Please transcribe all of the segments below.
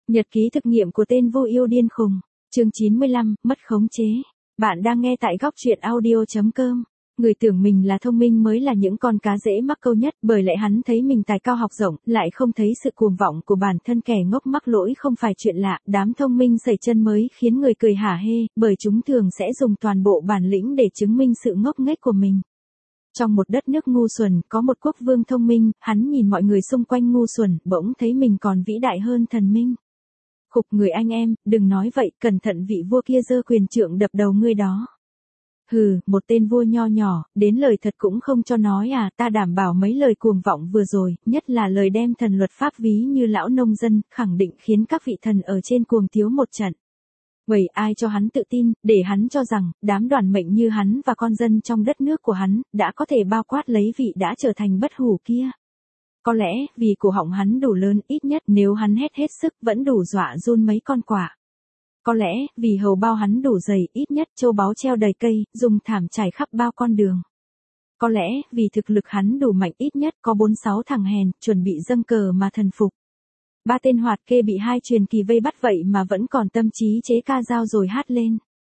Nhật ký thực nghiệm của tên vô yêu điên khùng. Chương 95, mất khống chế. Bạn đang nghe tại góc truyện audio.com. Người tưởng mình là thông minh mới là những con cá dễ mắc câu nhất, bởi lẽ hắn thấy mình tài cao học rộng, lại không thấy sự cuồng vọng của bản thân. Kẻ ngốc mắc lỗi không phải chuyện lạ, đám thông minh sẩy chân mới khiến người cười hả hê, bởi chúng thường sẽ dùng toàn bộ bản lĩnh để chứng minh sự ngốc nghếch của mình. Trong một đất nước ngu xuẩn, có một quốc vương thông minh, hắn nhìn mọi người xung quanh ngu xuẩn, bỗng thấy mình còn vĩ đại hơn thần minh. Khục người anh em, đừng nói vậy, cẩn thận vị vua kia giơ quyền trượng đập đầu ngươi đó. Hừ, một tên vua nho nhỏ, đến lời thật cũng không cho nói à, ta đảm bảo mấy lời cuồng vọng vừa rồi, nhất là lời đem thần luật pháp ví như lão nông dân, khẳng định khiến các vị thần ở trên cuồng tiếu một trận. Vậy ai cho hắn tự tin, để hắn cho rằng, đám đoàn mệnh như hắn và con dân trong đất nước của hắn, đã có thể bao quát lấy vị đã trở thành bất hủ kia. Có lẽ, vì cổ họng hắn đủ lớn, ít nhất nếu hắn hét hết sức vẫn đủ dọa run mấy con quạ. Có lẽ, vì hầu bao hắn đủ dày, ít nhất châu báu treo đầy cây, dùng thảm trải khắp bao con đường. Có lẽ, vì thực lực hắn đủ mạnh, ít nhất có 4-6 thằng hèn, chuẩn bị dâng cờ mà thần phục. Ba tên hoạt kê bị hai truyền kỳ vây bắt vậy mà vẫn còn tâm trí chế ca dao rồi hát lên.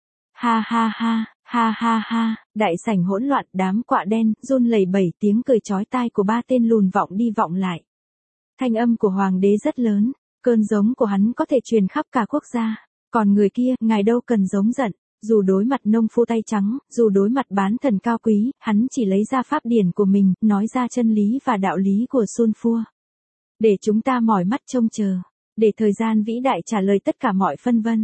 Ha ha ha, ha ha ha, đại sảnh hỗn loạn, đám quạ đen, run lẩy bẩy, tiếng cười chói tai của ba tên lùn vọng đi vọng lại. Thanh âm của hoàng đế rất lớn, cơn giống của hắn có thể truyền khắp cả quốc gia. Còn người kia, ngài đâu cần giống giận, dù đối mặt nông phu tay trắng, dù đối mặt bán thần cao quý, hắn chỉ lấy ra pháp điển của mình, nói ra chân lý và đạo lý của Sun Phua. Để chúng ta mỏi mắt trông chờ, để thời gian vĩ đại trả lời tất cả mọi phân vân.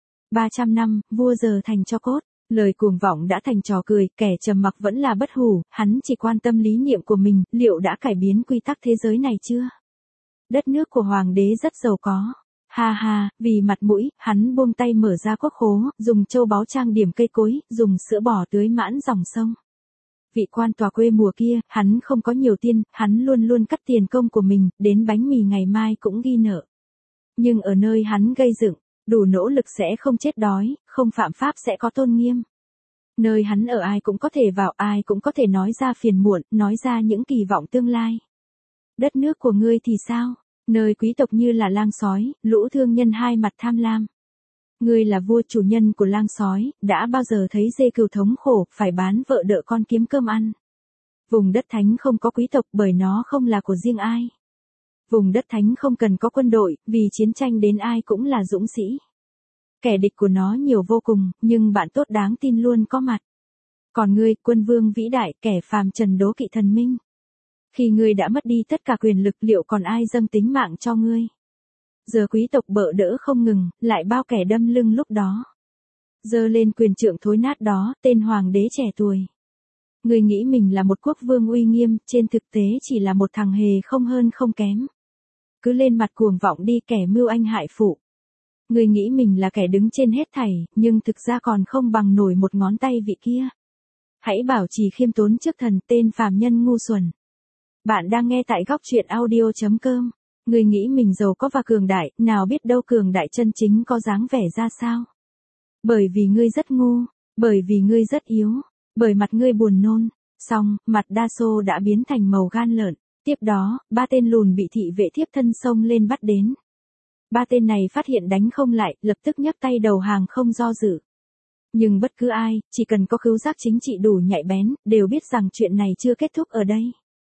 300 năm, vua giờ thành tro cốt, lời cuồng vọng đã thành trò cười, kẻ trầm mặc vẫn là bất hủ, hắn chỉ quan tâm lý niệm của mình, liệu đã cải biến quy tắc thế giới này chưa? Đất nước của hoàng đế rất giàu có. Ha ha, vì mặt mũi, hắn buông tay mở ra quốc khố, dùng châu báu trang điểm cây cối, dùng sữa bò tưới mãn dòng sông. Vị quan tòa quê mùa kia, hắn không có nhiều tiền, hắn luôn luôn cắt tiền công của mình, đến bánh mì ngày mai cũng ghi nợ. Nhưng ở nơi hắn gây dựng, đủ nỗ lực sẽ không chết đói, không phạm pháp sẽ có tôn nghiêm. Nơi hắn ở ai cũng có thể vào, ai cũng có thể nói ra phiền muộn, nói ra những kỳ vọng tương lai. Đất nước của ngươi thì sao? Nơi quý tộc như là lang sói, lũ thương nhân hai mặt tham lam. Ngươi là vua chủ nhân của lang sói, đã bao giờ thấy dê cừu thống khổ, phải bán vợ đỡ con kiếm cơm ăn. Vùng đất thánh không có quý tộc bởi nó không là của riêng ai. Vùng đất thánh không cần có quân đội, vì chiến tranh đến ai cũng là dũng sĩ. Kẻ địch của nó nhiều vô cùng, nhưng bạn tốt đáng tin luôn có mặt. Còn ngươi, quân vương vĩ đại, kẻ phàm trần đố kỵ thần minh. Khi ngươi đã mất đi tất cả quyền lực, liệu còn ai dâng tính mạng cho ngươi? Giờ quý tộc bợ đỡ không ngừng, lại bao kẻ đâm lưng lúc đó. Giơ lên quyền trượng thối nát đó, tên hoàng đế trẻ tuổi. Ngươi nghĩ mình là một quốc vương uy nghiêm, trên thực tế chỉ là một thằng hề không hơn không kém. Cứ lên mặt cuồng vọng đi, kẻ mưu anh hại phụ. Ngươi nghĩ mình là kẻ đứng trên hết thảy, nhưng thực ra còn không bằng nổi một ngón tay vị kia. Hãy bảo trì khiêm tốn trước thần, tên phàm nhân ngu xuẩn. Bạn đang nghe tại góc truyện audio.com. Ngươi nghĩ mình giàu có và cường đại, nào biết đâu cường đại chân chính có dáng vẻ ra sao. Bởi vì ngươi rất ngu, bởi vì ngươi rất yếu, bởi mặt ngươi buồn nôn. Xong, mặt đa xô đã biến thành màu gan lợn. Tiếp đó, ba tên lùn bị thị vệ thiếp thân xông lên bắt đến. Ba tên này phát hiện đánh không lại, lập tức nhấc tay đầu hàng không do dự. Nhưng bất cứ ai, chỉ cần có khứu giác chính trị đủ nhạy bén, đều biết rằng chuyện này chưa kết thúc ở đây.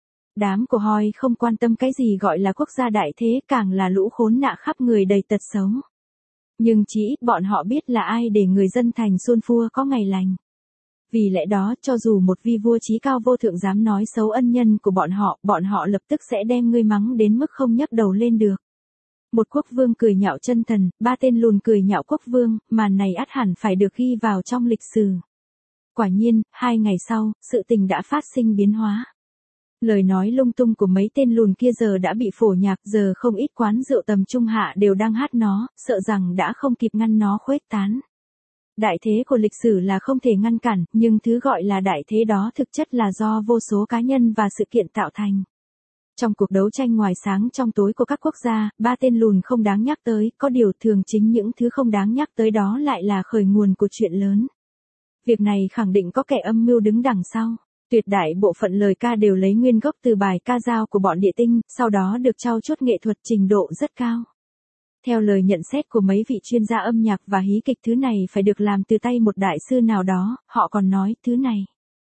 Đám của hoi không quan tâm cái gì gọi là quốc gia đại thế, càng là lũ khốn nạn khắp người đầy tật xấu. Nhưng chỉ ít bọn họ biết là ai để người dân thành Sun Phua có ngày lành. Vì lẽ đó, cho dù một vi vua chí cao vô thượng dám nói xấu ân nhân của bọn họ lập tức sẽ đem ngươi mắng đến mức không nhấc đầu lên được. Một quốc vương cười nhạo chân thần, ba tên lùn cười nhạo quốc vương, màn này ắt hẳn phải được ghi vào trong lịch sử. Quả nhiên, 2 ngày sau, sự tình đã phát sinh biến hóa. Lời nói lung tung của mấy tên lùn kia giờ đã bị phổ nhạc, giờ không ít quán rượu tầm trung hạ đều đang hát nó, sợ rằng đã không kịp ngăn nó khuếch tán. Đại thế của lịch sử là không thể ngăn cản, nhưng thứ gọi là đại thế đó thực chất là do vô số cá nhân và sự kiện tạo thành. Trong cuộc đấu tranh ngoài sáng trong tối của các quốc gia, ba tên lùn không đáng nhắc tới, có điều thường chính những thứ không đáng nhắc tới đó lại là khởi nguồn của chuyện lớn. Việc này khẳng định có kẻ âm mưu đứng đằng sau. Tuyệt đại bộ phận lời ca đều lấy nguyên gốc từ bài ca dao của bọn địa tinh, sau đó được trau chuốt nghệ thuật trình độ rất cao. Theo lời nhận xét của mấy vị chuyên gia âm nhạc và hí kịch, thứ này phải được làm từ tay một đại sư nào đó, họ còn nói thứ này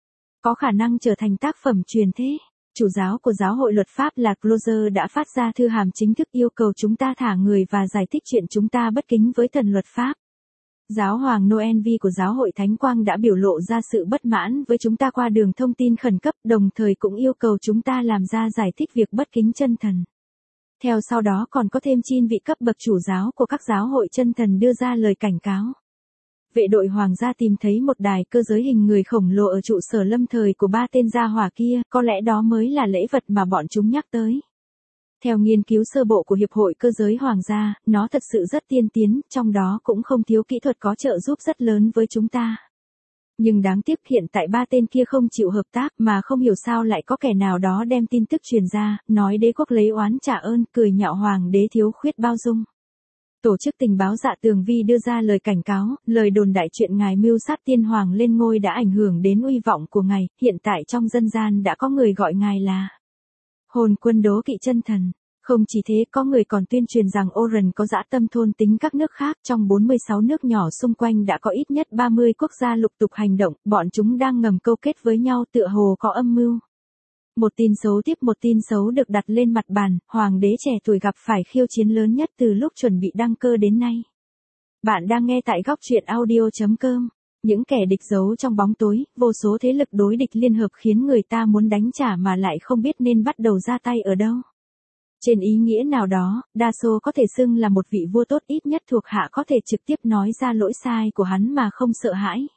có khả năng trở thành tác phẩm truyền thế. Chủ giáo của giáo hội luật pháp là Closer đã phát ra thư hàm chính thức yêu cầu chúng ta thả người và giải thích chuyện chúng ta bất kính với thần luật pháp. Giáo hoàng Noel V của giáo hội Thánh Quang đã biểu lộ ra sự bất mãn với chúng ta qua đường thông tin khẩn cấp, đồng thời cũng yêu cầu chúng ta làm ra giải thích việc bất kính chân thần. Theo sau đó còn có thêm 9 vị cấp bậc chủ giáo của các giáo hội chân thần đưa ra lời cảnh cáo. Vệ đội hoàng gia tìm thấy một đài cơ giới hình người khổng lồ ở trụ sở lâm thời của 3 tên gia hỏa kia, có lẽ đó mới là lễ vật mà bọn chúng nhắc tới. Theo nghiên cứu sơ bộ của Hiệp hội Cơ giới Hoàng gia, nó thật sự rất tiên tiến, trong đó cũng không thiếu kỹ thuật có trợ giúp rất lớn với chúng ta. Nhưng đáng tiếc hiện tại 3 tên kia không chịu hợp tác, mà không hiểu sao lại có kẻ nào đó đem tin tức truyền ra, nói đế quốc lấy oán trả ơn, cười nhạo hoàng đế thiếu khuyết bao dung. Tổ chức tình báo Dạ Tường Vi đưa ra lời cảnh cáo, lời đồn đại chuyện ngài mưu sát tiên hoàng lên ngôi đã ảnh hưởng đến uy vọng của ngài, hiện tại trong dân gian đã có người gọi ngài là hồn quân đố kỵ chân thần. Không chỉ thế, có người còn tuyên truyền rằng Oren có dã tâm thôn tính các nước khác, trong 46 nước nhỏ xung quanh đã có ít nhất 30 quốc gia lục tục hành động, bọn chúng đang ngầm câu kết với nhau tựa hồ có âm mưu. Một tin xấu tiếp một tin xấu được đặt lên mặt bàn, hoàng đế trẻ tuổi gặp phải khiêu chiến lớn nhất từ lúc chuẩn bị đăng cơ đến nay. Bạn đang nghe tại góc truyện audio.com. Những kẻ địch giấu trong bóng tối, vô số thế lực đối địch liên hợp khiến người ta muốn đánh trả mà lại không biết nên bắt đầu ra tay ở đâu. Trên ý nghĩa nào đó, Daso có thể xưng là một vị vua tốt, ít nhất thuộc hạ có thể trực tiếp nói ra lỗi sai của hắn mà không sợ hãi.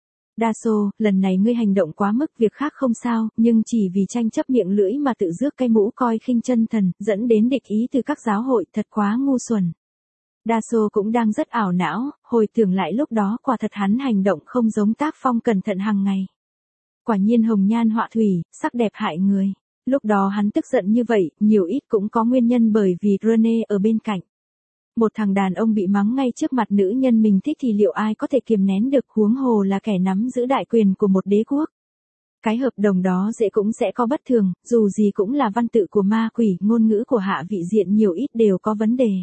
Daso, lần này ngươi hành động quá mức, việc khác không sao, nhưng chỉ vì tranh chấp miệng lưỡi mà tự rước cái mũ coi khinh chân thần, dẫn đến địch ý từ các giáo hội, thật quá ngu xuẩn. Daso cũng đang rất ảo não, hồi tưởng lại lúc đó quả thật hắn hành động không giống tác phong cẩn thận hàng ngày. Quả nhiên hồng nhan họa thủy, sắc đẹp hại người. Lúc đó hắn tức giận như vậy, nhiều ít cũng có nguyên nhân bởi vì Rene ở bên cạnh. Một thằng đàn ông bị mắng ngay trước mặt nữ nhân mình thích thì liệu ai có thể kiềm nén được, huống hồ là kẻ nắm giữ đại quyền của một đế quốc. Cái hợp đồng đó dễ cũng sẽ có bất thường, dù gì cũng là văn tự của ma quỷ, ngôn ngữ của hạ vị diện nhiều ít đều có vấn đề.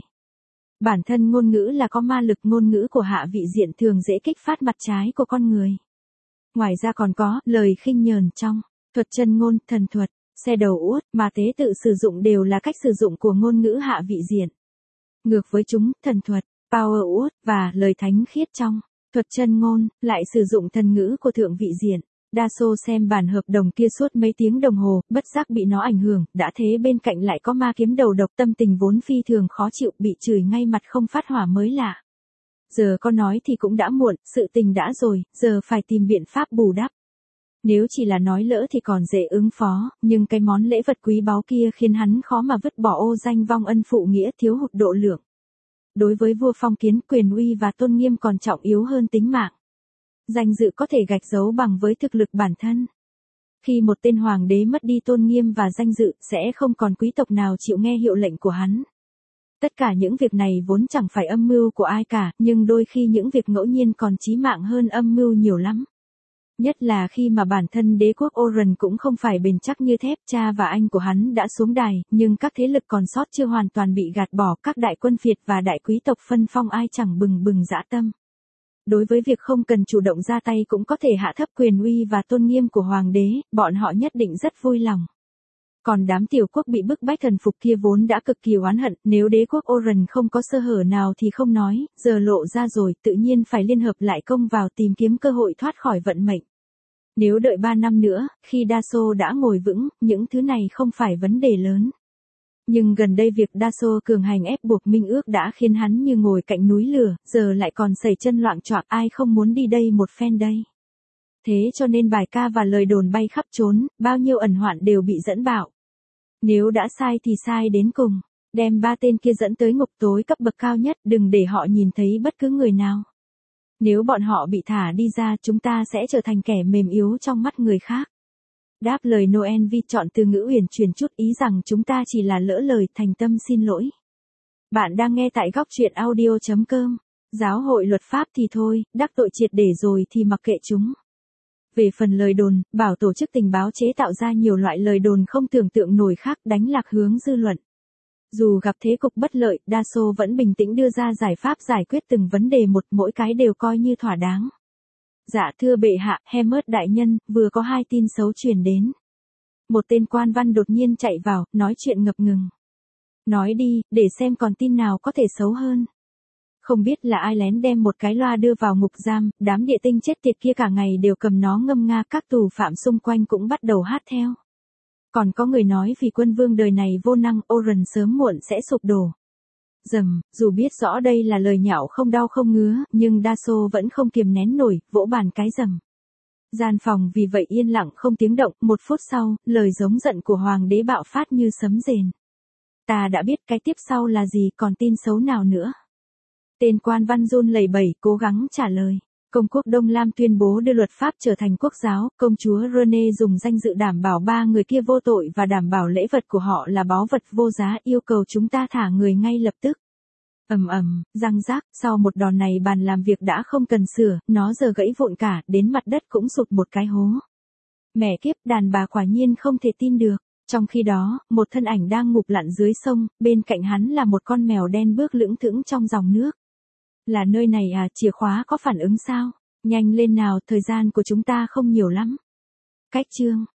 Bản thân ngôn ngữ là có ma lực, ngôn ngữ của hạ vị diện thường dễ kích phát mặt trái của con người. Ngoài ra còn có lời khinh nhờn trong thuật chân ngôn, thần thuật, xe đầu uốt mà tế tự sử dụng đều là cách sử dụng của ngôn ngữ hạ vị diện. Ngược với chúng, thần thuật, power uốt và lời thánh khiết trong thuật chân ngôn lại sử dụng thần ngữ của thượng vị diện. Daso xem bản hợp đồng kia suốt mấy tiếng đồng hồ, bất giác bị nó ảnh hưởng, đã thế bên cạnh lại có ma kiếm đầu độc, tâm tình vốn phi thường khó chịu, bị chửi ngay mặt không phát hỏa mới lạ. Giờ có nói thì cũng đã muộn, sự tình đã rồi, giờ phải tìm biện pháp bù đắp. Nếu chỉ là nói lỡ thì còn dễ ứng phó, nhưng cái món lễ vật quý báu kia khiến hắn khó mà vứt bỏ, ô danh vong ân phụ nghĩa, thiếu hụt độ lượng. Đối với vua phong kiến, quyền uy và tôn nghiêm còn trọng yếu hơn tính mạng. Danh dự có thể gạch dấu bằng với thực lực bản thân. Khi một tên hoàng đế mất đi tôn nghiêm và danh dự, sẽ không còn quý tộc nào chịu nghe hiệu lệnh của hắn. Tất cả những việc này vốn chẳng phải âm mưu của ai cả, nhưng đôi khi những việc ngẫu nhiên còn chí mạng hơn âm mưu nhiều lắm. Nhất là khi mà bản thân đế quốc Oren cũng không phải bền chắc như thép, cha và anh của hắn đã xuống đài, nhưng các thế lực còn sót chưa hoàn toàn bị gạt bỏ, các đại quân phiệt và đại quý tộc phân phong ai chẳng bừng bừng dã tâm. Đối với việc không cần chủ động ra tay cũng có thể hạ thấp quyền uy và tôn nghiêm của hoàng đế, bọn họ nhất định rất vui lòng. Còn đám tiểu quốc bị bức bách thần phục kia vốn đã cực kỳ oán hận, nếu đế quốc Oren không có sơ hở nào thì không nói, giờ lộ ra rồi, tự nhiên phải liên hợp lại công vào tìm kiếm cơ hội thoát khỏi vận mệnh. Nếu đợi 3 năm nữa, khi Daso đã ngồi vững, những thứ này không phải vấn đề lớn. Nhưng gần đây việc Daso cường hành ép buộc minh ước đã khiến hắn như ngồi cạnh núi lửa, giờ lại còn sẩy chân loạng choạng, ai không muốn đi đây một phen đây. Thế cho nên bài ca và lời đồn bay khắp trốn, bao nhiêu ẩn hoạn đều bị dẫn bạo. Nếu đã sai thì sai đến cùng, đem 3 tên kia dẫn tới ngục tối cấp bậc cao nhất, đừng để họ nhìn thấy bất cứ người nào. Nếu bọn họ bị thả đi ra, chúng ta sẽ trở thành kẻ mềm yếu trong mắt người khác. Đáp lời Noel Vi chọn từ ngữ uyển chuyển chút ý rằng chúng ta chỉ là lỡ lời, thành tâm xin lỗi. Bạn đang nghe tại góc truyện audio.com. Giáo hội luật pháp thì thôi, đắc tội triệt để rồi thì mặc kệ chúng. Về phần lời đồn, bảo tổ chức tình báo chế tạo ra nhiều loại lời đồn không tưởng tượng nổi khác, đánh lạc hướng dư luận. Dù gặp thế cục bất lợi, đa số vẫn bình tĩnh đưa ra giải pháp giải quyết từng vấn đề một, mỗi cái đều coi như thỏa đáng. Dạ thưa bệ hạ, Hermes đại nhân, vừa có 2 tin xấu truyền đến. Một tên quan văn đột nhiên chạy vào, nói chuyện ngập ngừng. Nói đi, để xem còn tin nào có thể xấu hơn. Không biết là ai lén đem một cái loa đưa vào ngục giam, đám địa tinh chết tiệt kia cả ngày đều cầm nó ngâm nga, các tù phạm xung quanh cũng bắt đầu hát theo. Còn có người nói vì quân vương đời này vô năng, Oren sớm muộn sẽ sụp đổ. Dầm, dù biết rõ đây là lời nhạo không đau không ngứa, nhưng đa số vẫn không kiềm nén nổi, vỗ bàn cái rầm. Gian phòng vì vậy yên lặng không tiếng động, 1 phút sau, lời giống giận của hoàng đế bạo phát như sấm rền. Ta đã biết cái tiếp sau là gì, còn tin xấu nào nữa. Tên quan văn run lẩy bẩy, cố gắng trả lời. Công quốc Đông Lam tuyên bố đưa luật pháp trở thành quốc giáo, công chúa Rene dùng danh dự đảm bảo 3 người kia vô tội và đảm bảo lễ vật của họ là báu vật vô giá, yêu cầu chúng ta thả người ngay lập tức. Răng rác, sau một đòn này bàn làm việc đã không cần sửa, nó giờ gãy vụn cả, đến mặt đất cũng sụt một cái hố. Mẹ kiếp, đàn bà quả nhiên không thể tin được. Trong khi đó, một thân ảnh đang ngụp lặn dưới sông, bên cạnh hắn là một con mèo đen bước lững thững trong dòng nước. Là nơi này à, chìa khóa có phản ứng sao? Nhanh lên nào, thời gian của chúng ta không nhiều lắm. Cách chương